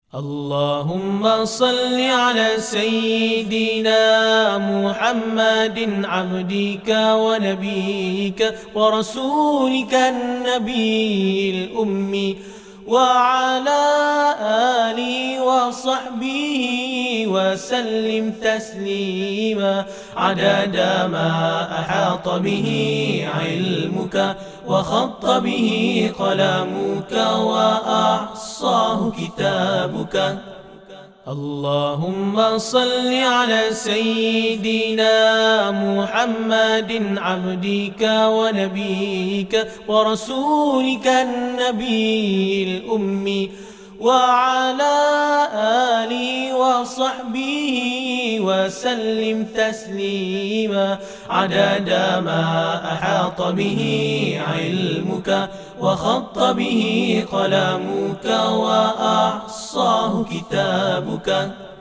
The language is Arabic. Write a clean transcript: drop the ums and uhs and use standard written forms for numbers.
اللهم صل على سيدنا محمد عبدك ونبيك ورسولك النبي الأمي وعلى آله وصحبه وسلم تسليما عدد ما أحاط به علمك وخط به قلمك وأحصاه كتابك. اللهم صل على سيدنا محمد عبدك ونبيك ورسولك النبي الأمي وعلى آله وصحبه وسلم تسليما عدد ما أحاط به علمك وخط به قلمك وأحصاه كتابك.